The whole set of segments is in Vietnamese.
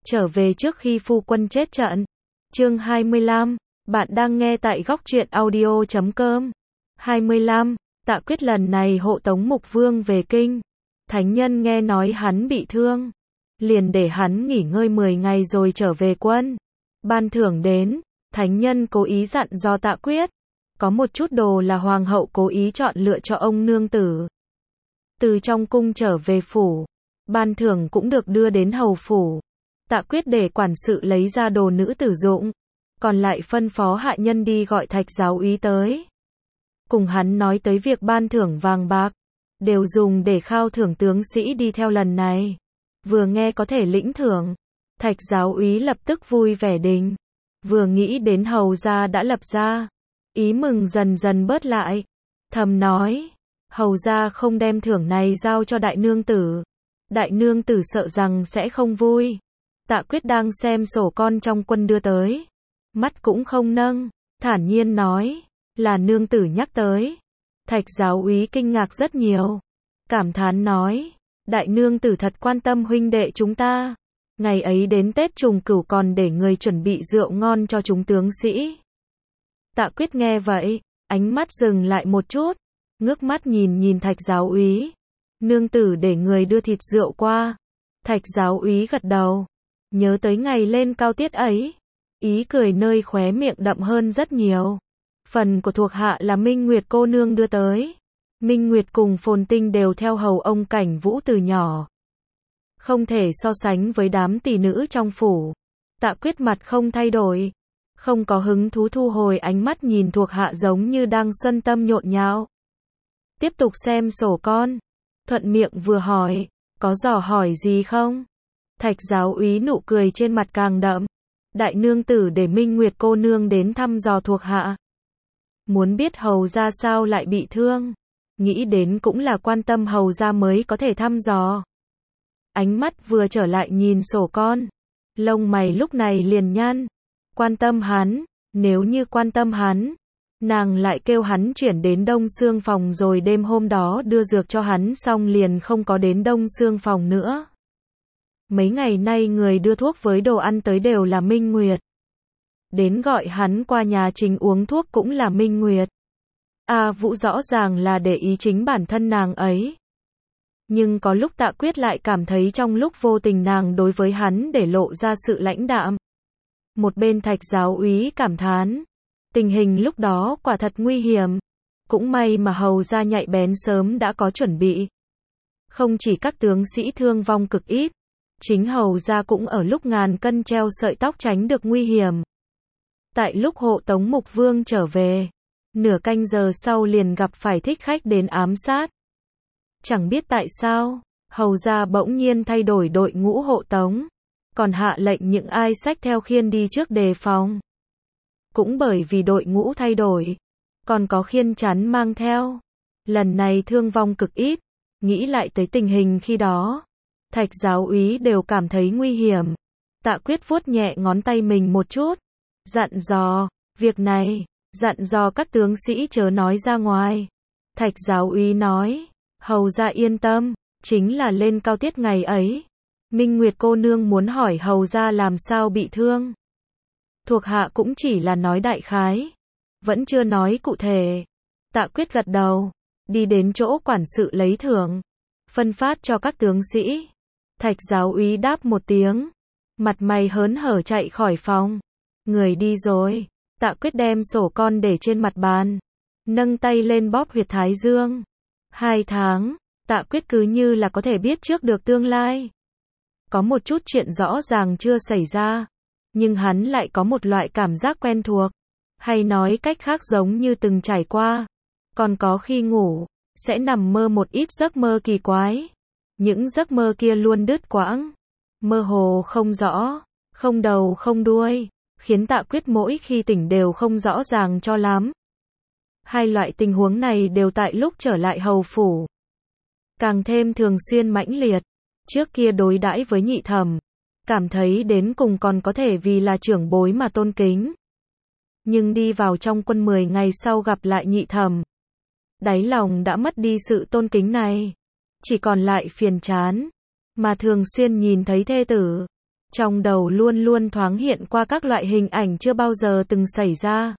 trở về trước khi phu quân chết trận. Chương 25, bạn đang nghe tại góc truyện audio.com. 25, Tạ Quyết lần này hộ tống Mục Vương về kinh. Thánh nhân nghe nói hắn bị thương, liền để hắn nghỉ ngơi 10 ngày rồi trở về quân. Ban thưởng đến, thánh nhân cố ý dặn dò Tạ Quyết, có một chút đồ là hoàng hậu cố ý chọn lựa cho ông nương tử. Từ trong cung trở về phủ, ban thưởng cũng được đưa đến hầu phủ. Tạ Quyết để quản sự lấy ra đồ nữ tử dụng, còn lại phân phó hạ nhân đi gọi Thạch giáo úy tới. Cùng hắn nói tới việc ban thưởng vàng bạc, đều dùng để khao thưởng tướng sĩ đi theo lần này. Vừa nghe có thể lĩnh thưởng, Thạch giáo úy lập tức vui vẻ đình. Vừa nghĩ đến hầu gia đã lập ra, ý mừng dần dần bớt lại. Thầm nói, hầu gia không đem thưởng này giao cho đại nương tử, đại nương tử sợ rằng sẽ không vui. Tạ Quyết đang xem sổ con trong quân đưa tới, mắt cũng không nâng, thản nhiên nói, là nương tử nhắc tới. Thạch giáo úy kinh ngạc rất nhiều, cảm thán nói, đại nương tử thật quan tâm huynh đệ chúng ta. Ngày ấy đến Tết Trùng Cửu còn để người chuẩn bị rượu ngon cho chúng tướng sĩ. Tạ Quyết nghe vậy, ánh mắt dừng lại một chút, ngước mắt nhìn Thạch giáo úy. Nương tử để người đưa thịt rượu qua. Thạch giáo úy gật đầu, nhớ tới ngày lên cao tiết ấy, ý cười nơi khóe miệng đậm hơn rất nhiều. Phần của thuộc hạ là Minh Nguyệt cô nương đưa tới. Minh Nguyệt cùng Phồn Tinh đều theo hầu ông Cảnh Vũ từ nhỏ, không thể so sánh với đám tỷ nữ trong phủ. Tạ Quyết mặt không thay đổi, không có hứng thú, thu hồi ánh mắt nhìn thuộc hạ giống như đang xuân tâm nhộn nhạo. Tiếp tục xem sổ con, thuận miệng vừa hỏi, có dò hỏi gì không? Thạch giáo úy nụ cười trên mặt càng đậm. Đại nương tử để Minh Nguyệt cô nương đến thăm dò thuộc hạ, muốn biết hầu gia sao lại bị thương. Nghĩ đến cũng là quan tâm hầu gia mới có thể thăm dò. Ánh mắt vừa trở lại nhìn sổ con, lông mày lúc này liền nhăn. Quan tâm hắn, nếu như quan tâm hắn, nàng lại kêu hắn chuyển đến Đông Xương phòng rồi đêm hôm đó đưa dược cho hắn xong liền không có đến Đông Xương phòng nữa. Mấy ngày nay người đưa thuốc với đồ ăn tới đều là Minh Nguyệt. Đến gọi hắn qua nhà Trình uống thuốc cũng là Minh Nguyệt. A Vũ rõ ràng là để ý chính bản thân nàng ấy. Nhưng có lúc Tạ Quyết lại cảm thấy trong lúc vô tình nàng đối với hắn để lộ ra sự lãnh đạm. Một bên Thạch giáo úy cảm thán, tình hình lúc đó quả thật nguy hiểm. Cũng may mà hầu gia nhạy bén sớm đã có chuẩn bị. Không chỉ các tướng sĩ thương vong cực ít, chính hầu gia cũng ở lúc ngàn cân treo sợi tóc tránh được nguy hiểm. Tại lúc hộ tống Mục Vương trở về, nửa canh giờ sau liền gặp phải thích khách đến ám sát. Chẳng biết tại sao, hầu gia bỗng nhiên thay đổi đội ngũ hộ tống, còn hạ lệnh những ai xách theo khiên đi trước đề phòng. Cũng bởi vì đội ngũ thay đổi, còn có khiên chắn mang theo. Lần này thương vong cực ít, nghĩ lại tới tình hình khi đó, Thạch giáo úy đều cảm thấy nguy hiểm. Tạ Quyết vuốt nhẹ ngón tay mình một chút, dặn dò, việc này, dặn dò các tướng sĩ chớ nói ra ngoài. Thạch giáo úy nói, hầu gia yên tâm, chính là lên cao tiết ngày ấy. Minh Nguyệt cô nương muốn hỏi hầu gia làm sao bị thương. Thuộc hạ cũng chỉ là nói đại khái, vẫn chưa nói cụ thể. Tạ Quyết gật đầu, đi đến chỗ quản sự lấy thưởng, phân phát cho các tướng sĩ. Thạch giáo úy đáp một tiếng, mặt mày hớn hở chạy khỏi phòng. Người đi rồi. Tạ Quyết đem sổ con để trên mặt bàn, nâng tay lên bóp huyệt thái dương. 2 tháng, Tạ Quyết cứ như là có thể biết trước được tương lai. Có một chút chuyện rõ ràng chưa xảy ra, nhưng hắn lại có một loại cảm giác quen thuộc, hay nói cách khác giống như từng trải qua. Còn có khi ngủ, sẽ nằm mơ một ít giấc mơ kỳ quái. Những giấc mơ kia luôn đứt quãng, mơ hồ không rõ, không đầu không đuôi, khiến Tạ Quyết mỗi khi tỉnh đều không rõ ràng cho lắm. Hai loại tình huống này đều tại lúc trở lại hầu phủ, càng thêm thường xuyên mãnh liệt. Trước kia đối đãi với Nhị Thẩm, cảm thấy đến cùng còn có thể vì là trưởng bối mà tôn kính. Nhưng đi vào trong quân 10 ngày sau gặp lại Nhị Thẩm, đáy lòng đã mất đi sự tôn kính này, chỉ còn lại phiền chán, mà thường xuyên nhìn thấy thê tử Trong đầu luôn luôn thoáng hiện qua các loại hình ảnh chưa bao giờ từng xảy ra.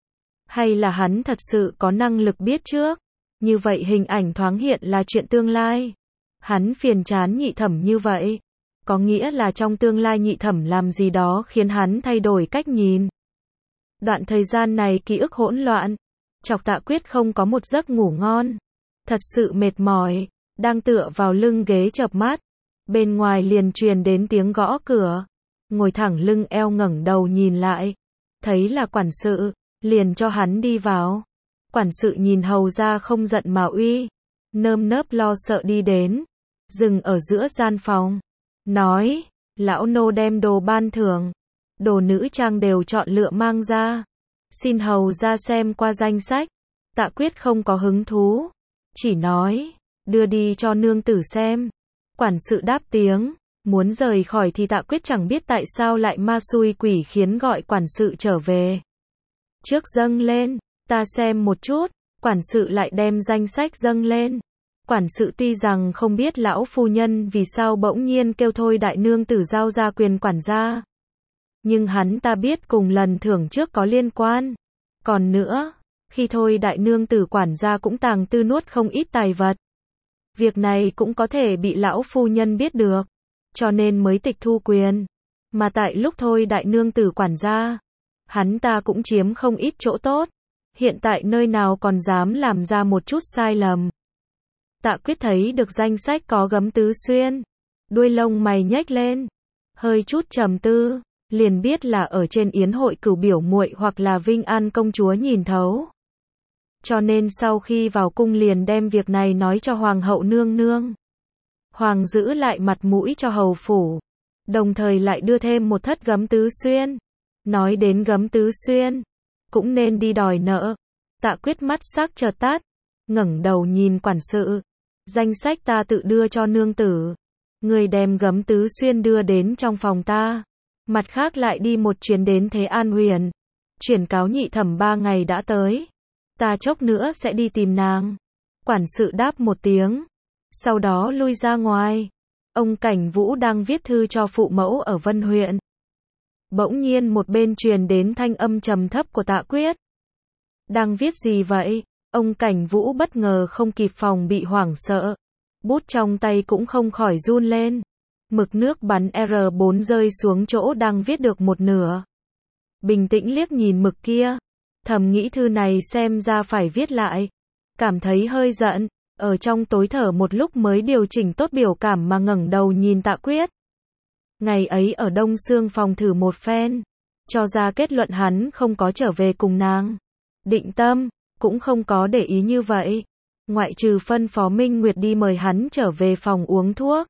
Hay là hắn thật sự có năng lực biết trước? Như vậy hình ảnh thoáng hiện là chuyện tương lai. Hắn phiền chán Nhị Thẩm như vậy. Có nghĩa là trong tương lai Nhị Thẩm làm gì đó khiến hắn thay đổi cách nhìn. Đoạn thời gian này ký ức hỗn loạn. Chọc Tạ Quyết không có một giấc ngủ ngon. Thật sự mệt mỏi. Đang tựa vào lưng ghế chợp mắt. Bên ngoài liền truyền đến tiếng gõ cửa. Ngồi thẳng lưng eo ngẩng đầu nhìn lại. Thấy là quản sự. Liền cho hắn đi vào. Quản sự nhìn hầu ra không giận mà uy. Nơm nớp lo sợ đi đến. Dừng ở giữa gian phòng. Nói, lão nô đem đồ ban thưởng. Đồ nữ trang đều chọn lựa mang ra. Xin hầu ra xem qua danh sách. Tạ Quyết không có hứng thú. Chỉ nói, đưa đi cho nương tử xem. Quản sự đáp tiếng. Muốn rời khỏi thì Tạ Quyết chẳng biết tại sao lại ma xui quỷ khiến gọi quản sự trở về. Trước dâng lên, ta xem một chút. Quản sự lại đem danh sách dâng lên. Quản sự tuy rằng không biết lão phu nhân vì sao bỗng nhiên kêu thôi đại nương tử giao ra quyền quản gia. Nhưng hắn ta biết cùng lần thưởng trước có liên quan. Còn nữa, khi thôi đại nương tử quản gia cũng tàng tư nuốt không ít tài vật. Việc này cũng có thể bị lão phu nhân biết được. Cho nên mới tịch thu quyền. Mà tại lúc thôi đại nương tử quản gia, hắn ta cũng chiếm không ít chỗ tốt. Hiện tại nơi nào còn dám làm ra một chút sai lầm. Tạ Quyết thấy được danh sách có Gấm Tứ Xuyên. Đuôi lông mày nhếch lên. Hơi chút trầm tư. Liền biết là ở trên yến hội cửu biểu muội hoặc là Vinh An công chúa nhìn thấu. Cho nên sau khi vào cung liền đem việc này nói cho hoàng hậu nương nương. Hoàng giữ lại mặt mũi cho hầu phủ. Đồng thời lại đưa thêm một thất Gấm Tứ Xuyên. Nói đến Gấm Tứ Xuyên, cũng nên đi đòi nợ. Tạ Quyết mắt sắc chợt tắt. Ngẩng đầu nhìn quản sự. Danh sách ta tự đưa cho nương tử. Người đem Gấm Tứ Xuyên đưa đến trong phòng ta. Mặt khác lại đi một chuyến đến Thế An Huyền. Chuyển cáo Nhị Thẩm 3 ngày đã tới. Ta chốc nữa sẽ đi tìm nàng. Quản sự đáp một tiếng. Sau đó lui ra ngoài. Ông Cảnh Vũ đang viết thư cho phụ mẫu ở Vân huyện. Bỗng nhiên một bên truyền đến thanh âm trầm thấp của Tạ Quyết. Đang viết gì vậy? Ông Cảnh Vũ bất ngờ không kịp phòng bị hoảng sợ. Bút trong tay cũng không khỏi run lên. Mực nước bắn R4 rơi xuống chỗ đang viết được một nửa. Bình tĩnh liếc nhìn mực kia. Thầm nghĩ thư này xem ra phải viết lại. Cảm thấy hơi giận. Ở trong tối thở một lúc mới điều chỉnh tốt biểu cảm mà ngẩng đầu nhìn Tạ Quyết. Ngày ấy ở Đông Xương phòng thử một phen. Cho ra kết luận hắn không có trở về cùng nàng. Định tâm, cũng không có để ý như vậy. Ngoại trừ phân phó Minh Nguyệt đi mời hắn trở về phòng uống thuốc.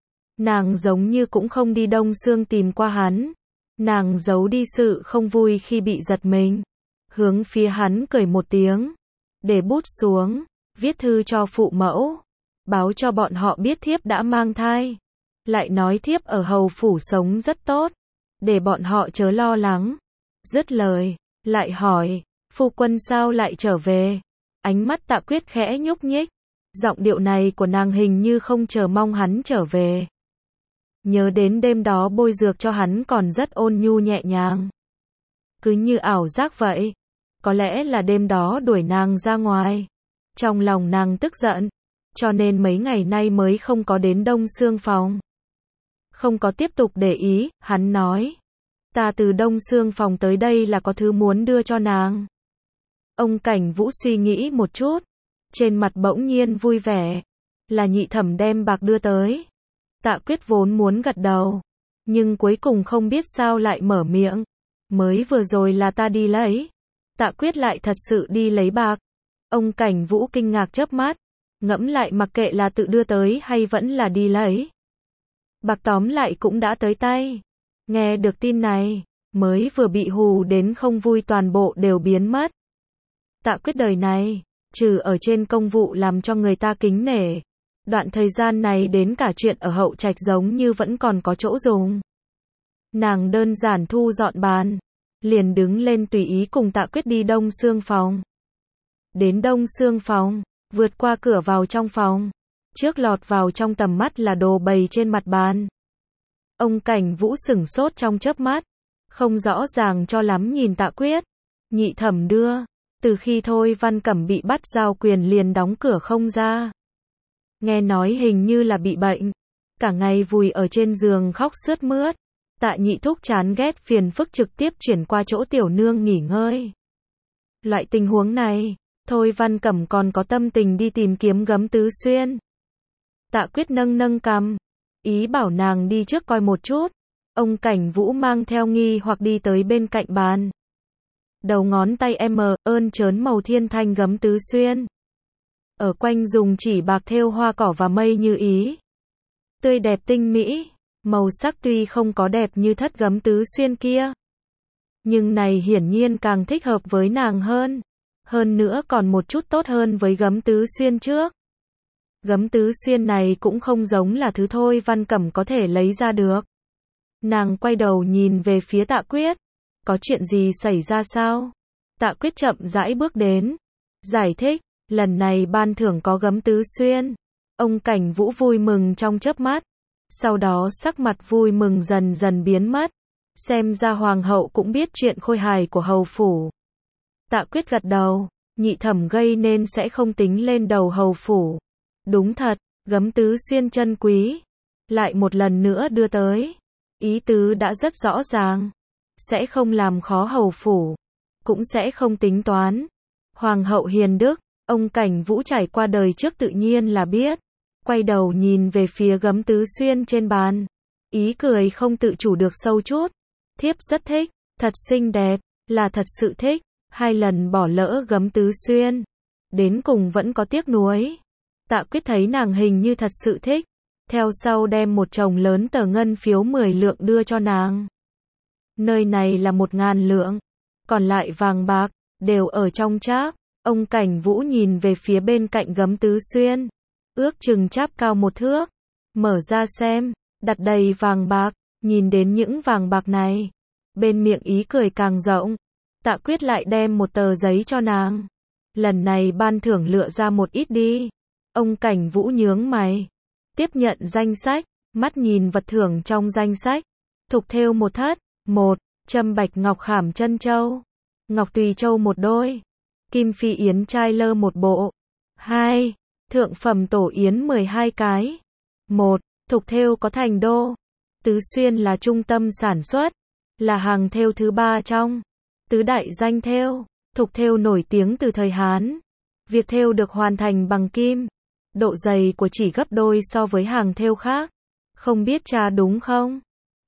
Nàng giống như cũng không đi Đông Xương tìm qua hắn. Nàng giấu đi sự không vui khi bị giật mình. Hướng phía hắn cười một tiếng. Để bút xuống. Viết thư cho phụ mẫu. Báo cho bọn họ biết thiếp đã mang thai. Lại nói thiếp ở hầu phủ sống rất tốt. Để bọn họ chớ lo lắng. Dứt lời. Lại hỏi. Phu quân sao lại trở về? Ánh mắt Tạ Quyết khẽ nhúc nhích. Giọng điệu này của nàng hình như không chờ mong hắn trở về. Nhớ đến đêm đó bôi dược cho hắn còn rất ôn nhu nhẹ nhàng. Cứ như ảo giác vậy. Có lẽ là đêm đó đuổi nàng ra ngoài. Trong lòng nàng tức giận. Cho nên mấy ngày nay mới không có đến Đông Xương phòng. Không có tiếp tục để ý, hắn nói. Ta từ Đông Xương phòng tới đây là có thứ muốn đưa cho nàng. Ông Cảnh Vũ suy nghĩ một chút. Trên mặt bỗng nhiên vui vẻ. Là Nhị Thẩm đem bạc đưa tới. Tạ Quyết vốn muốn gật đầu. Nhưng cuối cùng không biết sao lại mở miệng. Mới vừa rồi là ta đi lấy. Tạ Quyết lại thật sự đi lấy bạc. Ông Cảnh Vũ kinh ngạc chớp mắt. Ngẫm lại mặc kệ là tự đưa tới hay vẫn là đi lấy. Bạc tóm lại cũng đã tới tay. Nghe được tin này. Mới vừa bị hù đến không vui toàn bộ đều biến mất. Tạ Quyết đời này. Trừ ở trên công vụ làm cho người ta kính nể. Đoạn thời gian này đến cả chuyện ở hậu trạch giống như vẫn còn có chỗ dùng. Nàng đơn giản thu dọn bàn. Liền đứng lên tùy ý cùng Tạ Quyết đi Đông Xương phòng. Đến Đông Xương phòng. Vượt qua cửa vào trong phòng. Trước lọt vào trong tầm mắt là đồ bày trên mặt bàn. Ông Cảnh Vũ sửng sốt trong chớp mắt, không rõ ràng cho lắm nhìn Tạ Quyết. Nhị thẩm đưa, từ khi Thôi Văn Cẩm bị bắt giao quyền liền đóng cửa không ra. Nghe nói hình như là bị bệnh, cả ngày vùi ở trên giường khóc sướt mướt. Tạ Nhị thúc chán ghét phiền phức trực tiếp chuyển qua chỗ tiểu nương nghỉ ngơi. Loại tình huống này, Thôi Văn Cẩm còn có tâm tình đi tìm kiếm Gấm Tứ Xuyên. Tạ Quyết nâng nâng cằm, ý bảo nàng đi trước coi một chút. Ông Cảnh Vũ mang theo nghi hoặc đi tới bên cạnh bàn. Đầu ngón tay ơn trớn màu thiên thanh Gấm Tứ Xuyên. Ở quanh dùng chỉ bạc thêu hoa cỏ và mây như ý. Tươi đẹp tinh mỹ, màu sắc tuy không có đẹp như thất Gấm Tứ Xuyên kia. Nhưng này hiển nhiên càng thích hợp với nàng hơn. Hơn nữa còn một chút tốt hơn với Gấm Tứ Xuyên trước. Gấm Tứ Xuyên này cũng không giống là thứ Thôi Văn Cẩm có thể lấy ra được. Nàng quay đầu nhìn về phía Tạ Quyết. Có chuyện gì xảy ra sao? Tạ Quyết chậm rãi bước đến. Giải thích, lần này ban thưởng có Gấm Tứ Xuyên. Ông Cảnh Vũ vui mừng trong chớp mắt. Sau đó sắc mặt vui mừng dần dần biến mất. Xem ra hoàng hậu cũng biết chuyện khôi hài của hầu phủ. Tạ Quyết gật đầu, nhị thẩm gây nên sẽ không tính lên đầu hầu phủ. Đúng thật, Gấm Tứ Xuyên chân quý. Lại một lần nữa đưa tới. Ý tứ đã rất rõ ràng. Sẽ không làm khó hầu phủ. Cũng sẽ không tính toán. Hoàng hậu hiền đức, ông Cảnh Vũ trải qua đời trước tự nhiên là biết. Quay đầu nhìn về phía Gấm Tứ Xuyên trên bàn. Ý cười không tự chủ được sâu chút. Thiếp rất thích, thật xinh đẹp, là thật sự thích. 2 lần bỏ lỡ Gấm Tứ Xuyên. Đến cùng vẫn có tiếc nuối. Tạ Quyết thấy nàng hình như thật sự thích. Theo sau đem một chồng lớn tờ ngân phiếu 10 lượng đưa cho nàng. Nơi này là 1.000 lượng. Còn lại vàng bạc, đều ở trong cháp. Ông Cảnh Vũ nhìn về phía bên cạnh Gấm Tứ Xuyên. Ước chừng cháp cao 1 thước. Mở ra xem, đặt đầy vàng bạc. Nhìn đến những vàng bạc này. Bên miệng ý cười càng rộng. Tạ Quyết lại đem một tờ giấy cho nàng. Lần này ban thưởng lựa ra một ít đi. Ông Cảnh Vũ nhướng mày. Tiếp nhận danh sách. Mắt nhìn vật thưởng trong danh sách. Thục thêu một thất. 1. Châm bạch ngọc khảm chân châu. Ngọc tùy châu một đôi. Kim phi yến trai lơ một bộ. 2. Thượng phẩm tổ yến 12 cái. 1. Thục thêu có thành đô. Tứ Xuyên là trung tâm sản xuất. Là hàng thêu thứ 3 trong tứ đại danh thêu. Thục thêu nổi tiếng từ thời Hán. Việc thêu được hoàn thành bằng kim. Độ dày của chỉ gấp đôi so với hàng thêu khác. Không biết tra đúng không?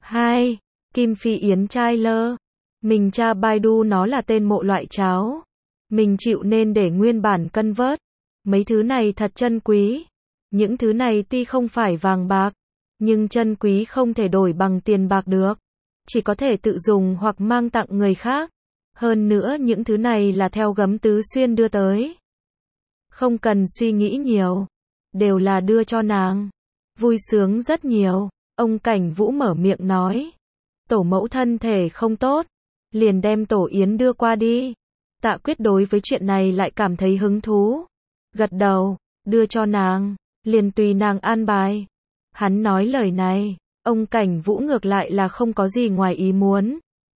2. Kim phi yến trai lơ. Mình tra Baidu nó là tên mộ loại cháo. Mình chịu nên để nguyên bản cân vớt. Mấy thứ này thật chân quý. Những thứ này tuy không phải vàng bạc, nhưng chân quý không thể đổi bằng tiền bạc được. Chỉ có thể tự dùng hoặc mang tặng người khác. Hơn nữa những thứ này là theo Gấm Tứ Xuyên đưa tới. Không cần suy nghĩ nhiều. Đều là đưa cho nàng. Vui sướng rất nhiều. Ông Cảnh Vũ mở miệng nói. Tổ mẫu thân thể không tốt. Liền đem tổ yến đưa qua đi. Tạ Quyết đối với chuyện này lại cảm thấy hứng thú. Gật đầu, đưa cho nàng. Liền tùy nàng an bài. Hắn nói lời này. Ông Cảnh Vũ ngược lại là không có gì ngoài ý muốn.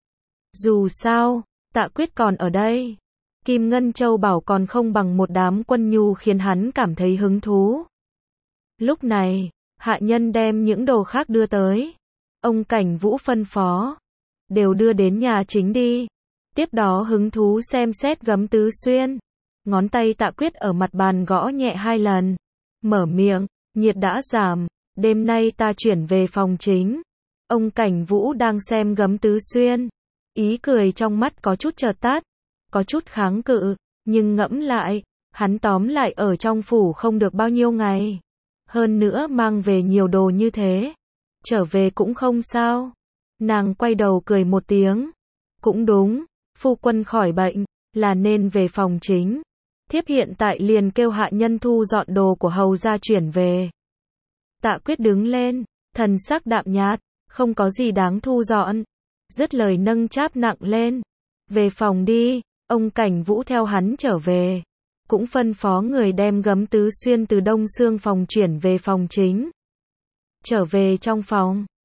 Dù sao, Tạ Quyết còn ở đây. Kim Ngân Châu bảo còn không bằng một đám quân nhu khiến hắn cảm thấy hứng thú. Lúc này, hạ nhân đem những đồ khác đưa tới. Ông Cảnh Vũ phân phó. Đều đưa đến nhà chính đi. Tiếp đó hứng thú xem xét Gấm Tứ Xuyên. Ngón tay Tạ Quyết ở mặt bàn gõ nhẹ 2 lần. Mở miệng, nhiệt đã giảm. Đêm nay ta chuyển về phòng chính. Ông Cảnh Vũ đang xem Gấm Tứ Xuyên. Ý cười trong mắt có chút chợt tắt. Có chút kháng cự. Nhưng ngẫm lại, hắn tóm lại ở trong phủ không được bao nhiêu ngày. Hơn nữa mang về nhiều đồ như thế. Trở về cũng không sao. Nàng quay đầu cười một tiếng. Cũng đúng, phu quân khỏi bệnh, là nên về phòng chính. Thiếp hiện tại liền kêu hạ nhân thu dọn đồ của hầu gia chuyển về. Tạ Quyết đứng lên, thần sắc đạm nhạt, không có gì đáng thu dọn. Dứt lời nâng cháp nặng lên. Về phòng đi, ông Cảnh Vũ theo hắn trở về. Cũng phân phó người đem Gấm Tứ Xuyên từ Đông Xương phòng chuyển về phòng chính. Trở về trong phòng,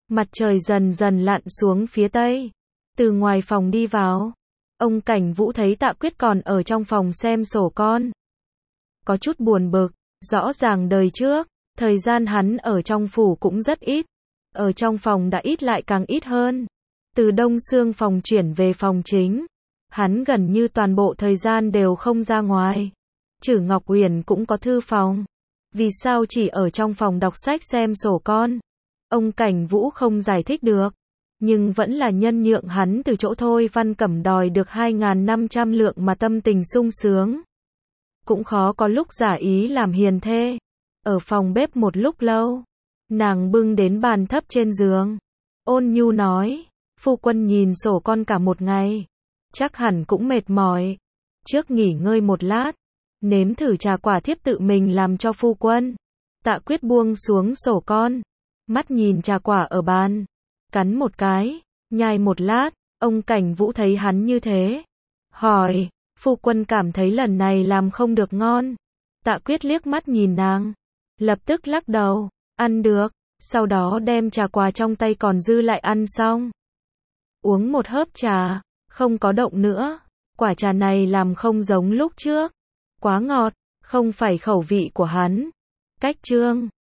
Mặt trời dần dần lặn xuống phía tây. Từ ngoài phòng đi vào, ông Cảnh Vũ thấy Tạ Quyết còn ở trong phòng xem sổ con. Có chút buồn bực, rõ ràng đời trước, thời gian hắn ở trong phủ cũng rất ít. Ở trong phòng đã ít lại càng ít hơn. Từ Đông Xương phòng chuyển về phòng chính, hắn gần như toàn bộ thời gian đều không ra ngoài. Trử Ngọc Uyển cũng có thư phòng. Vì sao chỉ ở trong phòng đọc sách xem sổ con? Ông Cảnh Vũ không giải thích được. Nhưng vẫn là nhân nhượng hắn từ chỗ Thôi Văn Cẩm đòi được 2.500 lượng mà tâm tình sung sướng. Cũng khó có lúc giả ý làm hiền thê. Ở phòng bếp một lúc lâu, nàng bưng đến bàn thấp trên giường. Ôn nhu nói, phu quân nhìn sổ con cả một ngày. Chắc hẳn cũng mệt mỏi. Trước nghỉ ngơi một lát, nếm thử trà quả thiếp tự mình làm cho phu quân. Tạ Quyết buông xuống sổ con, mắt nhìn trà quả ở bàn, cắn một cái, nhai một lát. Ông Cảnh Vũ thấy hắn như thế, hỏi, phu quân cảm thấy lần này làm không được ngon. Tạ Quyết liếc mắt nhìn nàng, lập tức lắc đầu, ăn được, sau đó đem trà quả trong tay còn dư lại ăn xong. Uống một hớp trà, không có động nữa. Quả trà này làm không giống lúc trước, quá ngọt, không phải khẩu vị của hắn. Cách chương